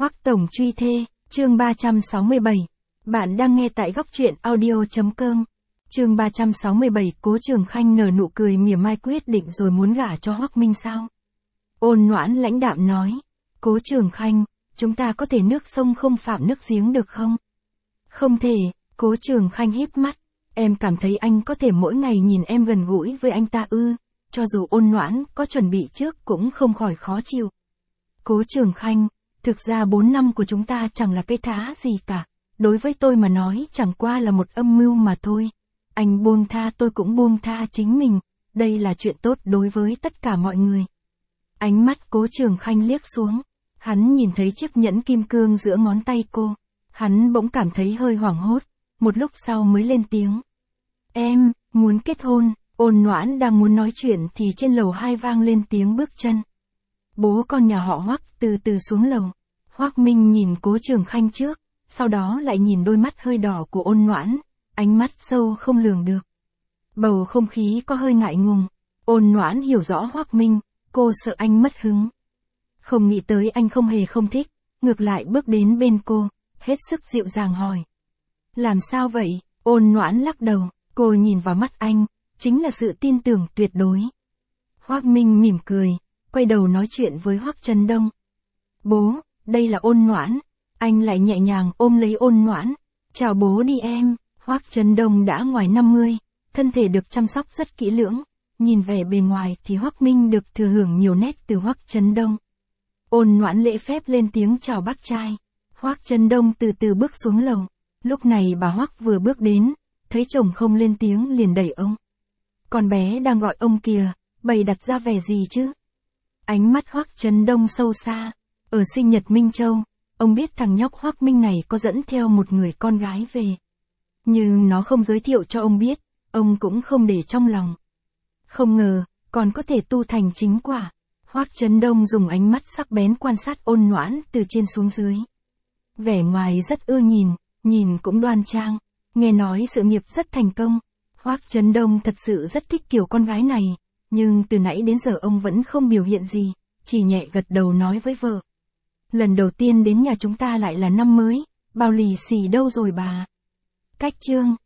Hoắc Tổng truy thê, chương 367. Bạn đang nghe tại góc truyện audio.com. Chương 367, Cố Trường Khanh nở nụ cười mỉa mai quyết định rồi muốn gả cho Hoắc Minh sao? Ôn Noãn lãnh đạm nói, Cố Trường Khanh, chúng ta có thể nước sông không phạm nước giếng được không? Không thể, Cố Trường Khanh híp mắt, em cảm thấy anh có thể mỗi ngày nhìn em gần gũi với anh ta ư? Cho dù Ôn Noãn có chuẩn bị trước cũng không khỏi khó chịu. Cố Trường Khanh, thực ra 4 năm của chúng ta chẳng là cái thá gì cả, đối với tôi mà nói chẳng qua là một âm mưu mà thôi. Anh buông tha tôi cũng buông tha chính mình, đây là chuyện tốt đối với tất cả mọi người. Ánh mắt Cố Trường Khanh liếc xuống, hắn nhìn thấy chiếc nhẫn kim cương giữa ngón tay cô, hắn bỗng cảm thấy hơi hoảng hốt, một lúc sau mới lên tiếng. Em, muốn kết hôn. Ôn Noãn đang muốn nói chuyện thì trên lầu 2 vang lên tiếng bước chân. Bố con nhà họ Hoắc từ từ xuống lầu. Hoắc Minh nhìn Cố Trường Khanh trước, sau đó lại nhìn đôi mắt hơi đỏ của Ôn Noãn, ánh mắt sâu không lường được. Bầu không khí có hơi ngại ngùng. Ôn Noãn hiểu rõ Hoắc Minh, cô sợ anh mất hứng. Không nghĩ tới anh không hề không thích, ngược lại bước đến bên cô, hết sức dịu dàng hỏi. Làm sao vậy? Ôn Noãn lắc đầu, cô nhìn vào mắt anh, chính là sự tin tưởng tuyệt đối. Hoắc Minh mỉm cười, quay đầu nói chuyện với Hoắc Trấn Đông. Bố, đây là Ôn Noãn. Anh lại nhẹ nhàng ôm lấy Ôn Noãn. Chào bố đi em. Hoắc Trấn Đông đã ngoài 50, thân thể được chăm sóc rất kỹ lưỡng. Nhìn vẻ bề ngoài thì Hoắc Minh được thừa hưởng nhiều nét từ Hoắc Trấn Đông. Ôn Noãn lễ phép lên tiếng chào bác trai. Hoắc Trấn Đông từ từ bước xuống lầu. Lúc này bà Hoắc vừa bước đến, thấy chồng không lên tiếng liền đẩy ông. Con bé đang gọi ông kìa, bày đặt ra vẻ gì chứ? Ánh mắt Hoắc Trấn Đông sâu xa. Ở sinh nhật Minh Châu, ông biết thằng nhóc Hoắc Minh này có dẫn theo một người con gái về. Nhưng nó không giới thiệu cho ông biết, ông cũng không để trong lòng. Không ngờ, còn có thể tu thành chính quả. Hoắc Trấn Đông dùng ánh mắt sắc bén quan sát Ôn Noãn từ trên xuống dưới. Vẻ ngoài rất ưa nhìn cũng đoan trang, nghe nói sự nghiệp rất thành công. Hoắc Trấn Đông thật sự rất thích kiểu con gái này, nhưng từ nãy đến giờ ông vẫn không biểu hiện gì, chỉ nhẹ gật đầu nói với vợ. Lần đầu tiên đến nhà chúng ta lại là năm mới, bao lì xì đâu rồi bà? Cách chương.